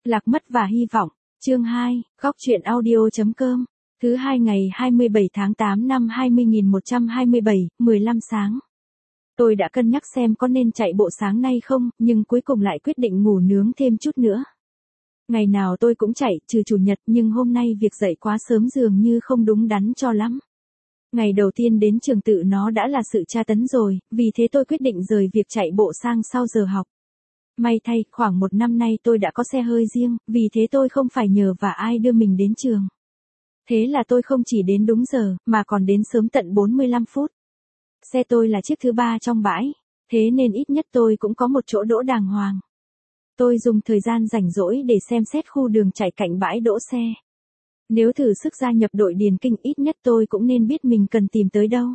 Lạc mất và hy vọng. Chương 2, góc truyện audio.com. Thứ hai ngày 27 tháng 8 năm 20127, 15 sáng. Tôi đã cân nhắc xem có nên chạy bộ sáng nay không, nhưng cuối cùng lại quyết định ngủ nướng thêm chút nữa. Ngày nào tôi cũng chạy, trừ chủ nhật, nhưng hôm nay việc dậy quá sớm dường như không đúng đắn cho lắm. Ngày đầu tiên đến trường tự nó đã là sự tra tấn rồi, vì thế tôi quyết định rời việc chạy bộ sang sau giờ học. May thay, khoảng một năm nay tôi đã có xe hơi riêng, vì thế tôi không phải nhờ vả ai đưa mình đến trường. Thế là tôi không chỉ đến đúng giờ, mà còn đến sớm tận 45 phút. Xe tôi là chiếc thứ 3 trong bãi, thế nên ít nhất tôi cũng có một chỗ đỗ đàng hoàng. Tôi dùng thời gian rảnh rỗi để xem xét khu đường chạy cạnh bãi đỗ xe. Nếu thử sức gia nhập đội điền kinh ít nhất tôi cũng nên biết mình cần tìm tới đâu.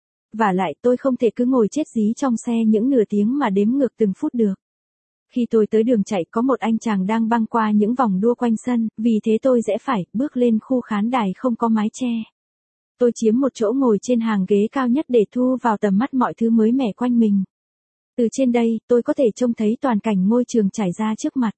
Vả lại tôi không thể cứ ngồi chết dí trong xe những nửa tiếng mà đếm ngược từng phút được. Khi tôi tới đường chạy có một anh chàng đang băng qua những vòng đua quanh sân, vì thế tôi rẽ phải, bước lên khu khán đài không có mái che. Tôi chiếm một chỗ ngồi trên hàng ghế cao nhất để thu vào tầm mắt mọi thứ mới mẻ quanh mình. Từ trên đây, tôi có thể trông thấy toàn cảnh ngôi trường trải ra trước mặt.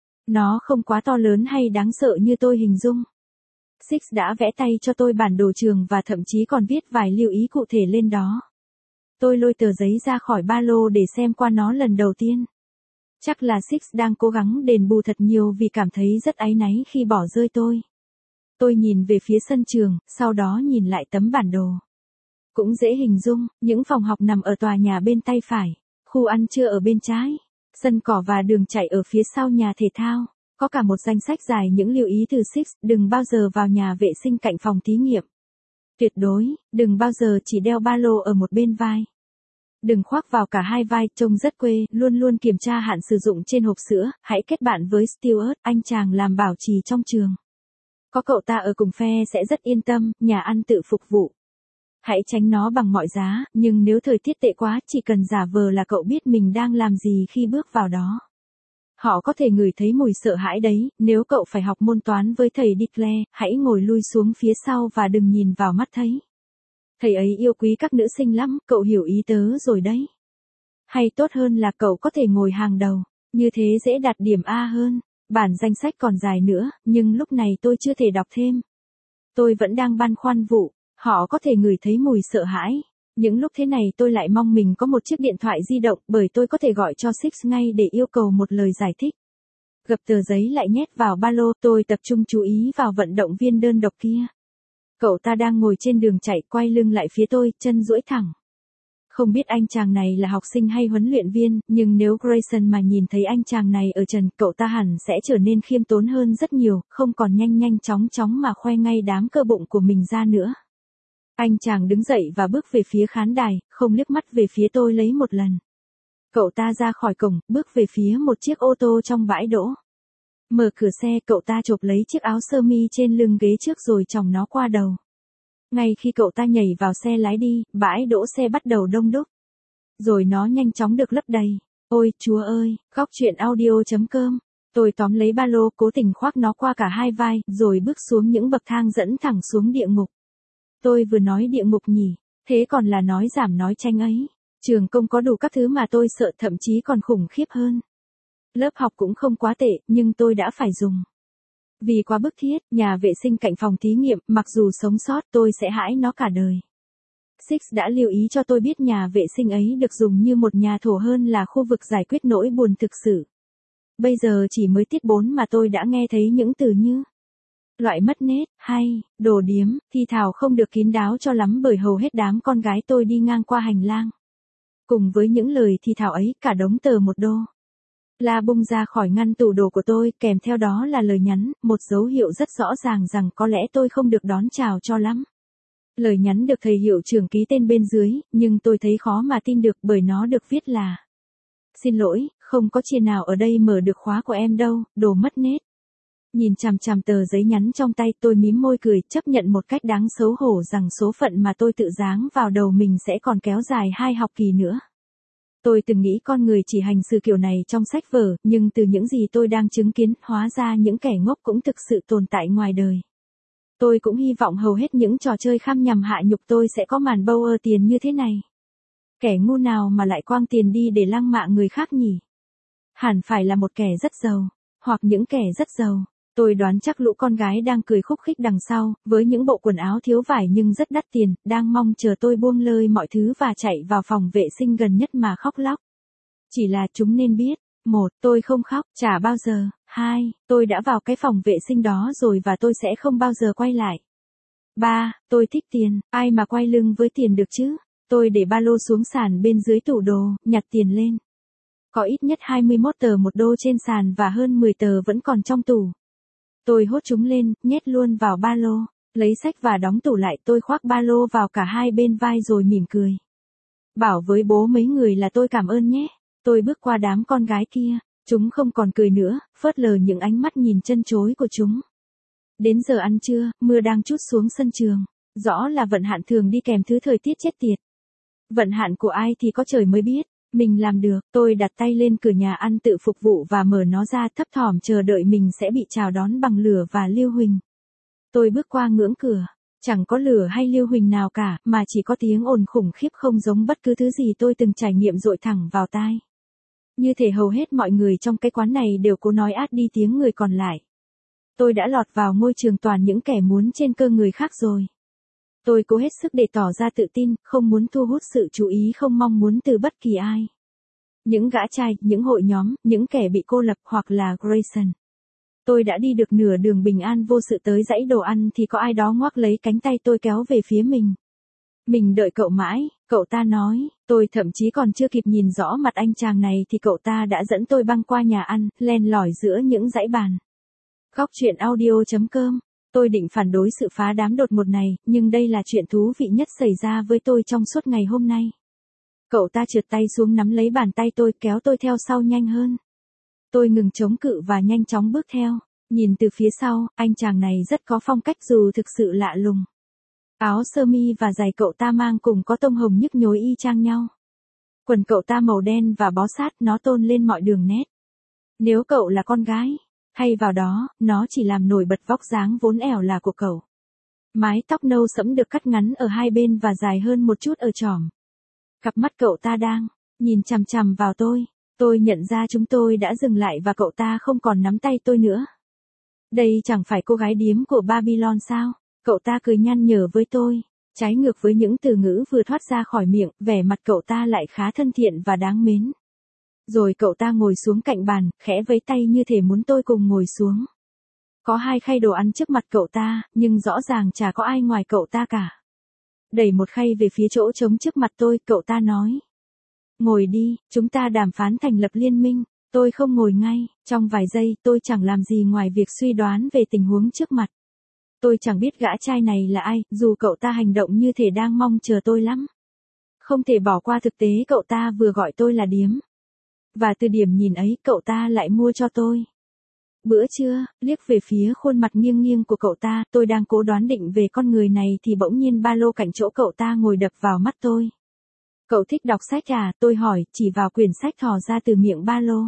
Nó không quá to lớn hay đáng sợ như tôi hình dung. Six đã vẽ tay cho tôi bản đồ trường và thậm chí còn viết vài lưu ý cụ thể lên đó. Tôi lôi tờ giấy ra khỏi ba lô để xem qua nó lần đầu tiên. Chắc là Six đang cố gắng đền bù thật nhiều vì cảm thấy rất áy náy khi bỏ rơi tôi. Tôi nhìn về phía sân trường, sau đó nhìn lại tấm bản đồ. Cũng dễ hình dung, những phòng học nằm ở tòa nhà bên tay phải, khu ăn trưa ở bên trái, sân cỏ và đường chạy ở phía sau nhà thể thao. Có cả một danh sách dài những lưu ý từ Six, đừng bao giờ vào nhà vệ sinh cạnh phòng thí nghiệm. Tuyệt đối, đừng bao giờ chỉ đeo ba lô ở một bên vai. Đừng khoác vào cả hai vai, trông rất quê, luôn luôn kiểm tra hạn sử dụng trên hộp sữa, hãy kết bạn với Stuart, anh chàng làm bảo trì trong trường. Có cậu ta ở cùng phe sẽ rất yên tâm, nhà ăn tự phục vụ. Hãy tránh nó bằng mọi giá, nhưng nếu thời tiết tệ quá, chỉ cần giả vờ là cậu biết mình đang làm gì khi bước vào đó. Họ có thể ngửi thấy mùi sợ hãi đấy, nếu cậu phải học môn toán với thầy Declare, hãy ngồi lui xuống phía sau và đừng nhìn vào mắt thấy. Thầy ấy yêu quý các nữ sinh lắm, cậu hiểu ý tớ rồi đấy. Hay tốt hơn là cậu có thể ngồi hàng đầu, như thế dễ đạt điểm A hơn. Bản danh sách còn dài nữa, nhưng lúc này tôi chưa thể đọc thêm. Tôi vẫn đang băn khoăn vụ, họ có thể ngửi thấy mùi sợ hãi. Những lúc thế này tôi lại mong mình có một chiếc điện thoại di động bởi tôi có thể gọi cho Six ngay để yêu cầu một lời giải thích. Gập tờ giấy lại nhét vào ba lô, tôi tập trung chú ý vào vận động viên đơn độc kia. Cậu ta đang ngồi trên đường chạy, quay lưng lại phía tôi, chân duỗi thẳng. Không biết anh chàng này là học sinh hay huấn luyện viên, nhưng nếu Grayson mà nhìn thấy anh chàng này ở trần, cậu ta hẳn sẽ trở nên khiêm tốn hơn rất nhiều, không còn nhanh chóng mà khoe ngay đám cơ bụng của mình ra nữa. Anh chàng đứng dậy và bước về phía khán đài, không liếc mắt về phía tôi lấy một lần. Cậu ta ra khỏi cổng, bước về phía một chiếc ô tô trong bãi đỗ. Mở cửa xe, cậu ta chộp lấy chiếc áo sơ mi trên lưng ghế trước rồi chòng nó qua đầu. Ngay khi cậu ta nhảy vào xe lái đi, bãi đỗ xe bắt đầu đông đúc. Rồi nó nhanh chóng được lấp đầy. Ôi, Chúa ơi, góc truyện audio.com. Tôi tóm lấy ba lô, cố tình khoác nó qua cả hai vai, rồi bước xuống những bậc thang dẫn thẳng xuống địa ngục. Tôi vừa nói địa ngục nhỉ, thế còn là nói giảm nói tranh ấy. Trường công có đủ các thứ mà tôi sợ, thậm chí còn khủng khiếp hơn. Lớp học cũng không quá tệ, nhưng tôi đã phải dùng. Vì quá bức thiết, nhà vệ sinh cạnh phòng thí nghiệm, mặc dù sống sót tôi sẽ hãi nó cả đời. Six đã lưu ý cho tôi biết nhà vệ sinh ấy được dùng như một nhà thổ hơn là khu vực giải quyết nỗi buồn thực sự. Bây giờ chỉ mới tiết 4 mà tôi đã nghe thấy những từ như loại mất nết, hay, đồ điếm, thì thảo không được kín đáo cho lắm bởi hầu hết đám con gái tôi đi ngang qua hành lang. Cùng với những lời thì thảo ấy, cả đống tờ $1. La bung ra khỏi ngăn tủ đồ của tôi, kèm theo đó là lời nhắn, một dấu hiệu rất rõ ràng rằng có lẽ tôi không được đón chào cho lắm. Lời nhắn được thầy hiệu trưởng ký tên bên dưới, nhưng tôi thấy khó mà tin được bởi nó được viết là: Xin lỗi, không có chìa nào ở đây mở được khóa của em đâu, đồ mất nết. Nhìn chằm chằm tờ giấy nhắn trong tay, tôi mím môi cười, chấp nhận một cách đáng xấu hổ rằng số phận mà tôi tự giáng vào đầu mình sẽ còn kéo dài 2 học kỳ nữa. Tôi từng nghĩ con người chỉ hành xử kiểu này trong sách vở, nhưng từ những gì tôi đang chứng kiến, hóa ra những kẻ ngốc cũng thực sự tồn tại ngoài đời. Tôi cũng hy vọng hầu hết những trò chơi kham nhằm hạ nhục tôi sẽ có màn bâu tiền như thế này. Kẻ ngu nào mà lại quăng tiền đi để lăng mạ người khác nhỉ? Hẳn phải là một kẻ rất giàu. hoặc những kẻ rất giàu. Tôi đoán chắc lũ con gái đang cười khúc khích đằng sau, với những bộ quần áo thiếu vải nhưng rất đắt tiền, đang mong chờ tôi buông lơi mọi thứ và chạy vào phòng vệ sinh gần nhất mà khóc lóc. Chỉ là chúng nên biết, 1. Tôi không khóc, chả bao giờ. 2. Tôi đã vào cái phòng vệ sinh đó rồi và tôi sẽ không bao giờ quay lại. 3. Tôi thích tiền, ai mà quay lưng với tiền được chứ? Tôi để ba lô xuống sàn bên dưới tủ đồ, nhặt tiền lên. Có ít nhất 21 tờ 1 đô trên sàn và hơn 10 tờ vẫn còn trong tủ. Tôi hốt chúng lên, nhét luôn vào ba lô, lấy sách và đóng tủ lại. Tôi khoác ba lô vào cả hai bên vai rồi mỉm cười. Bảo với bố mấy người là tôi cảm ơn nhé. Tôi bước qua đám con gái kia, chúng không còn cười nữa, phớt lờ những ánh mắt nhìn chân chối của chúng. Đến giờ ăn trưa, mưa đang trút xuống sân trường. Rõ là vận hạn thường đi kèm thứ thời tiết chết tiệt. Vận hạn của ai thì có trời mới biết. Mình làm được, tôi đặt tay lên cửa nhà ăn tự phục vụ và mở nó ra, thấp thỏm chờ đợi mình sẽ bị chào đón bằng lửa và lưu huỳnh. Tôi bước qua ngưỡng cửa, chẳng có lửa hay lưu huỳnh nào cả, mà chỉ có tiếng ồn khủng khiếp không giống bất cứ thứ gì tôi từng trải nghiệm dội thẳng vào tai. Như thể hầu hết mọi người trong cái quán này đều cố nói át đi tiếng người còn lại. Tôi đã lọt vào môi trường toàn những kẻ muốn trên cơ người khác rồi. Tôi cố hết sức để tỏ ra tự tin, không muốn thu hút sự chú ý, không mong muốn từ bất kỳ ai. Những gã trai, những hội nhóm, những kẻ bị cô lập hoặc là Grayson. Tôi đã đi được nửa đường bình an vô sự tới dãy đồ ăn thì có ai đó ngoắc lấy cánh tay tôi kéo về phía mình. Mình đợi cậu mãi, cậu ta nói, tôi thậm chí còn chưa kịp nhìn rõ mặt anh chàng này thì cậu ta đã dẫn tôi băng qua nhà ăn, len lỏi giữa những dãy bàn. Góc truyện audio.com. Tôi định phản đối sự phá đám đột ngột này, nhưng đây là chuyện thú vị nhất xảy ra với tôi trong suốt ngày hôm nay. Cậu ta trượt tay xuống nắm lấy bàn tay tôi, kéo tôi theo sau nhanh hơn. Tôi ngừng chống cự và nhanh chóng bước theo. Nhìn từ phía sau, anh chàng này rất có phong cách dù thực sự lạ lùng. Áo sơ mi và giày cậu ta mang cùng có tông hồng nhức nhối y chang nhau. Quần cậu ta màu đen và bó sát, nó tôn lên mọi đường nét. Nếu cậu là con gái, thay vào đó, nó chỉ làm nổi bật vóc dáng vốn ẻo là của cậu. Mái tóc nâu sẫm được cắt ngắn ở hai bên và dài hơn một chút ở chỏm. Cặp mắt cậu ta đang nhìn chằm chằm vào tôi. Tôi nhận ra chúng tôi đã dừng lại và cậu ta không còn nắm tay tôi nữa. Đây chẳng phải cô gái điếm của Babylon sao? Cậu ta cười nhăn nhở với tôi. Trái ngược với những từ ngữ vừa thoát ra khỏi miệng, vẻ mặt cậu ta lại khá thân thiện và đáng mến. Rồi cậu ta ngồi xuống cạnh bàn, khẽ vẫy tay như thể muốn tôi cùng ngồi xuống. Có 2 khay đồ ăn trước mặt cậu ta, nhưng rõ ràng chả có ai ngoài cậu ta cả. Đẩy một khay về phía chỗ trống trước mặt tôi, cậu ta nói. Ngồi đi, chúng ta đàm phán thành lập liên minh. Tôi không ngồi ngay, trong vài giây tôi chẳng làm gì ngoài việc suy đoán về tình huống trước mặt. Tôi chẳng biết gã trai này là ai, dù cậu ta hành động như thể đang mong chờ tôi lắm. Không thể bỏ qua thực tế cậu ta vừa gọi tôi là điếm. Và từ điểm nhìn ấy cậu ta lại mua cho tôi. Bữa trưa, liếc về phía khuôn mặt nghiêng nghiêng của cậu ta, tôi đang cố đoán định về con người này thì bỗng nhiên ba lô cạnh chỗ cậu ta ngồi đập vào mắt tôi. Cậu thích đọc sách à? Tôi hỏi, chỉ vào quyển sách thò ra từ miệng ba lô.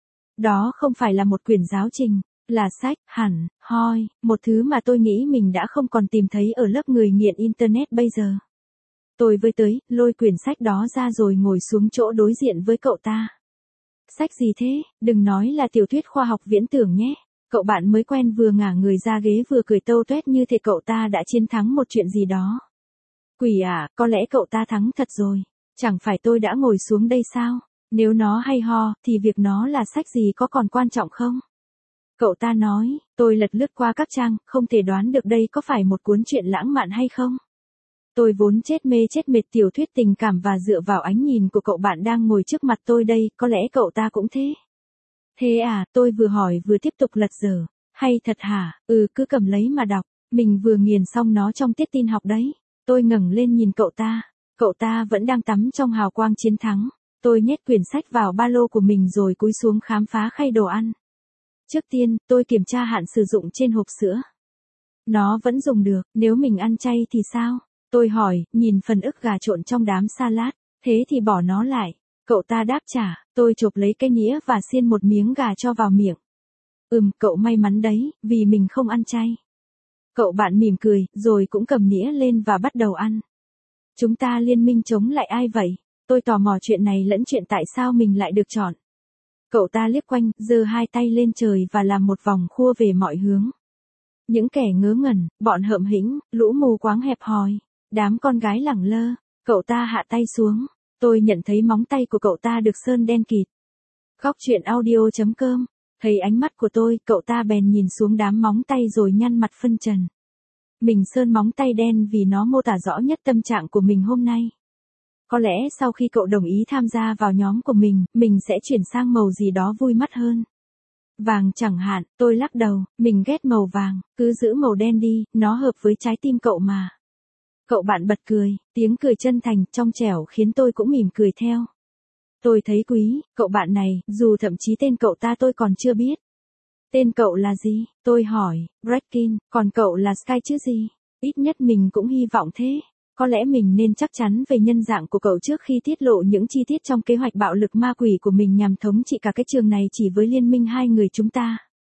Đó không phải là một quyển giáo trình, là sách, hẳn, hoi, một thứ mà tôi nghĩ mình đã không còn tìm thấy ở lớp người nghiện Internet bây giờ. Tôi với tới, lôi quyển sách đó ra rồi ngồi xuống chỗ đối diện với cậu ta. Sách gì thế? Đừng nói là tiểu thuyết khoa học viễn tưởng nhé. Cậu bạn mới quen vừa ngả người ra ghế vừa cười tâu tuét như thể cậu ta đã chiến thắng một chuyện gì đó. Quỷ à, có lẽ cậu ta thắng thật rồi. Chẳng phải tôi đã ngồi xuống đây sao? Nếu nó hay ho, thì việc nó là sách gì có còn quan trọng không? Cậu ta nói, tôi lật lướt qua các trang, không thể đoán được đây có phải một cuốn truyện lãng mạn hay không? Tôi vốn chết mê chết mệt tiểu thuyết tình cảm và dựa vào ánh nhìn của cậu bạn đang ngồi trước mặt tôi đây, có lẽ cậu ta cũng thế. Thế à, tôi vừa hỏi vừa tiếp tục lật dở. Hay thật hả? Cứ cầm lấy mà đọc. Mình vừa nghiền xong nó trong tiết tin học đấy. Tôi ngẩng lên nhìn cậu ta. Cậu ta vẫn đang tắm trong hào quang chiến thắng. Tôi nhét quyển sách vào ba lô của mình rồi cúi xuống khám phá khay đồ ăn. Trước tiên, tôi kiểm tra hạn sử dụng trên hộp sữa. Nó vẫn dùng được, nếu mình ăn chay thì sao? Tôi hỏi, nhìn phần ức gà trộn trong đám salad, thế thì bỏ nó lại. Cậu ta đáp trả, tôi chộp lấy cái nĩa và xiên một miếng gà cho vào miệng. Cậu may mắn đấy, vì mình không ăn chay. Cậu bạn mỉm cười, rồi cũng cầm nĩa lên và bắt đầu ăn. Chúng ta liên minh chống lại ai vậy? Tôi tò mò chuyện này lẫn chuyện tại sao mình lại được chọn. Cậu ta liếc quanh, giơ hai tay lên trời và làm một vòng khua về mọi hướng. Những kẻ ngớ ngẩn, bọn hợm hĩnh, lũ mù quáng hẹp hòi, đám con gái lẳng lơ. Cậu ta hạ tay xuống. Tôi nhận thấy móng tay của cậu ta được sơn đen kịt. Góc truyện audio.com. Thấy ánh mắt của tôi, cậu ta bèn nhìn xuống đám móng tay rồi nhăn mặt phân trần. Mình sơn móng tay đen vì nó mô tả rõ nhất tâm trạng của mình hôm nay. Có lẽ sau khi cậu đồng ý tham gia vào nhóm của mình sẽ chuyển sang màu gì đó vui mắt hơn. Vàng chẳng hạn, tôi lắc đầu, mình ghét màu vàng, cứ giữ màu đen đi, nó hợp với trái tim cậu mà. Cậu bạn bật cười, tiếng cười chân thành, trong trẻo khiến tôi cũng mỉm cười theo. Tôi thấy quý, cậu bạn này, dù thậm chí tên cậu ta tôi còn chưa biết. Tên cậu là gì? Tôi hỏi, Breckin, còn cậu là Sky chứ gì? Ít nhất mình cũng hy vọng thế. Có lẽ mình nên chắc chắn về nhân dạng của cậu trước khi tiết lộ những chi tiết trong kế hoạch bạo lực ma quỷ của mình nhằm thống trị cả cái trường này chỉ với liên minh hai người chúng ta.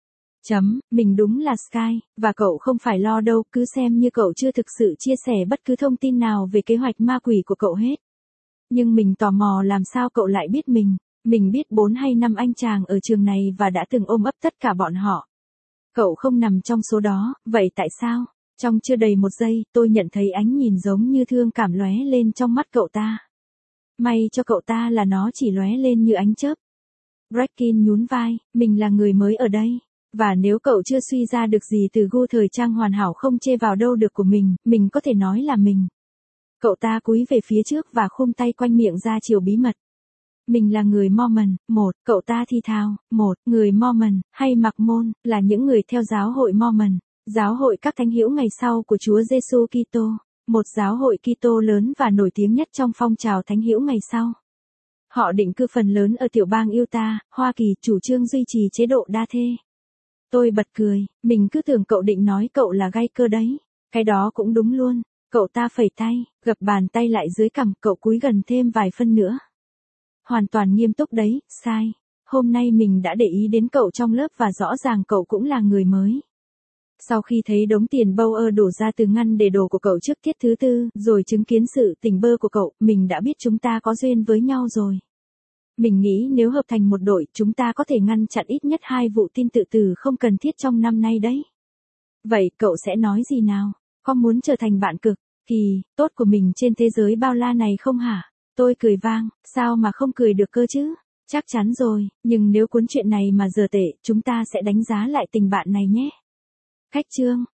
Mình đúng là Sky, và cậu không phải lo đâu, cứ xem như cậu chưa thực sự chia sẻ bất cứ thông tin nào về kế hoạch ma quỷ của cậu hết. Nhưng mình tò mò làm sao cậu lại biết mình. Mình biết 4 hay 5 anh chàng ở trường này và đã từng ôm ấp tất cả bọn họ. Cậu không nằm trong số đó, vậy tại sao? Trong chưa đầy một giây, tôi nhận thấy ánh nhìn giống như thương cảm lóe lên trong mắt cậu ta. May cho cậu ta là nó chỉ lóe lên như ánh chớp. Breckin nhún vai, mình là người mới ở đây. Và nếu cậu chưa suy ra được gì từ gu thời trang hoàn hảo không chê vào đâu được của mình có thể nói là mình. Cậu ta cúi về phía trước và khum tay quanh miệng ra chiều bí mật. Mình là người Mormon, cậu ta thì thào, người Mormon, hay Mặc Môn, là những người theo giáo hội Mormon, giáo hội các thánh hữu ngày sau của Chúa Giêsu Kitô, một giáo hội Kitô lớn và nổi tiếng nhất trong phong trào thánh hữu ngày sau. Họ định cư phần lớn ở tiểu bang Utah, Hoa Kỳ, chủ trương duy trì chế độ đa thê. Tôi bật cười, mình cứ tưởng cậu định nói cậu là gay cơ đấy. Cái đó cũng đúng luôn. Cậu ta phẩy tay, gập bàn tay lại dưới cằm, cậu cúi gần thêm vài phân nữa. Hoàn toàn nghiêm túc đấy, sai. Hôm nay mình đã để ý đến cậu trong lớp và rõ ràng cậu cũng là người mới. Sau khi thấy đống tiền Bauer đổ ra từ ngăn để đồ của cậu trước tiết thứ tư, rồi chứng kiến sự tỉnh bơ của cậu, mình đã biết chúng ta có duyên với nhau rồi. Mình nghĩ nếu hợp thành một đội, chúng ta có thể ngăn chặn ít nhất 2 vụ tin tự tử không cần thiết trong năm nay đấy. Vậy cậu sẽ nói gì nào? Có muốn trở thành bạn cực kỳ tốt của mình trên thế giới bao la này không hả? Tôi cười vang, sao mà không cười được cơ chứ? Chắc chắn rồi, nhưng nếu cuốn chuyện này mà giờ tệ, chúng ta sẽ đánh giá lại tình bạn này nhé. Khách chương